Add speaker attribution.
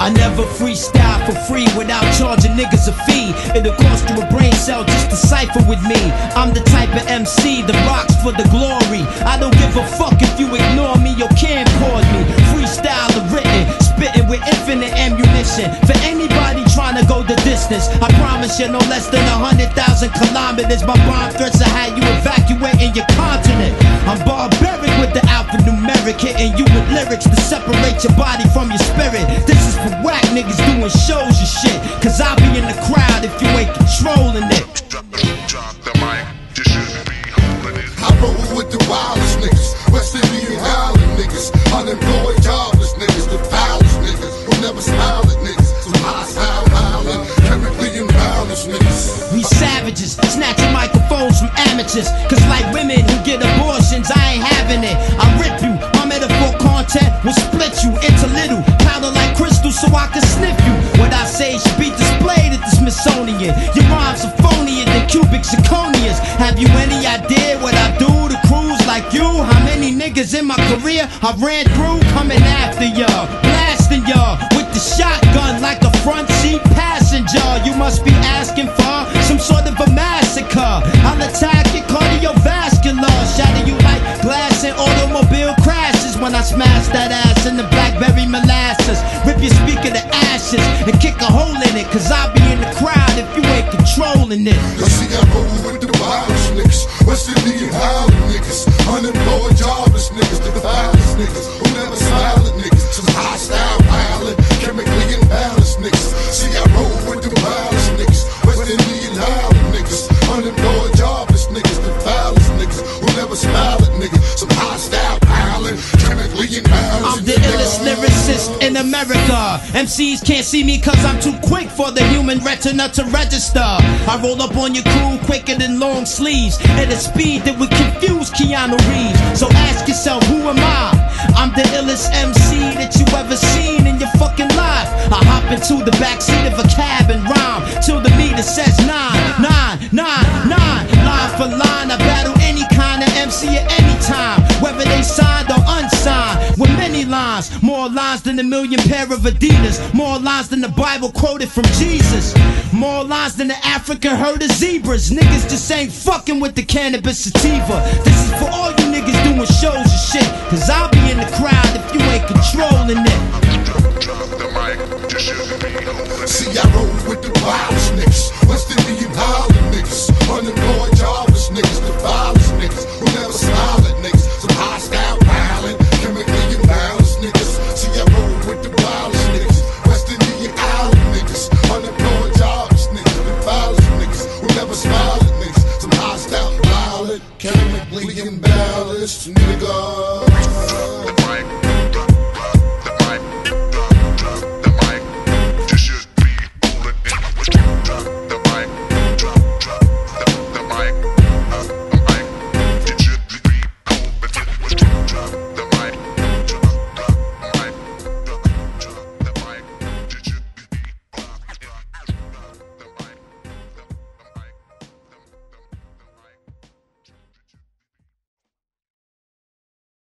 Speaker 1: I never freestyle for free without charging niggas a fee. It'll cost you a brain cell just to cipher with me. I'm the type of MC that rocks for the glory. I don't give a fuck if you ignore me or can't pause me. Freestyle the written, spitting with infinite ammunition. For anybody trying to go the distance, I promise you no less than 100,000 kilometers. My bomb threats are how you evacuating your continent. I'm barbaric with the alphanumeric, hitting you with lyrics to separate your body from your spirit. This is for whack niggas doing shows and shit, cause I'll be in the crowd if you ain't controlling it.
Speaker 2: Drop the mic, you shouldn't be holding it.
Speaker 3: I roll with the wildest niggas, West Indian Island niggas, unemployed, jobless niggas, the foulest niggas, who never smile at niggas, some hostile, violent, chemically imbalanced niggas.
Speaker 1: We savages, snatching microphones from amateurs, cause like women who get abortions, I ain't having it. I rip you, my metaphor content will split you into little powder like crystal so I can sniff you. What I say should be displayed at the Smithsonian. Your rhymes are phonier than cubic zirconias. Have you any idea what I do to crews like you? How many niggas in my career I ran through coming after y'all, blasting y'all with the shotgun like a front seat passenger. You must be asking for some sort of a massacre. I'll attack your cardiovascular, shatter you like glass in automobile crashes when I smash that ass in the blackberry molasses. Rip your speaker to ashes and kick a hole in it, cause I'll be in the crowd if you ain't controlling it.
Speaker 3: You see I roll with the wildest niggas, West Indian Island niggas, unemployed, jobless niggas, the vilest niggas, who never smile at niggas, some hostile, violent, chemically imbalanced niggas. See I roll with the wildest niggas, West Indian Island niggas, unemployed, jobless niggas, the vilest niggas, who never smile at niggas, some hostile, violent, chemically imbalanced.
Speaker 1: I'm the illest lyricist in America. MCs can't see me cause I'm too quick for the human retina to register. I roll up on your crew quicker than long sleeves at a speed that would confuse Keanu Reeves. So ask yourself, who am I? I'm the illest MC that you ever seen in your fucking life. I hop into the backseat of a cab and rhyme till the meter says 9, 9, 9, 9. Line for line, I battle any kind of MC at any time, whether they signed or unsigned. With many lines, more lines than a million pair of Adidas, more lines than the Bible quoted from Jesus, more lines than the African herd of zebras. Niggas just ain't fucking with the cannabis sativa. This is for all you niggas doing shows and shit, cause I'll be in the crowd if you ain't controlling it.
Speaker 2: Drop the mic, you shouldn't be holding it.
Speaker 3: See I roll with the wildest niggas, West Indian Island niggas, unemployed, jobless niggas, the vilest niggas, who never smile at niggas, some hostile, violent, chemically imbalanced niggas. See I roll with the wildest niggas, West Indian Island niggas, unemployed, jobless niggas, the vilest niggas, who never smile at niggas, some hostile, violent, chemically imbalanced niggas.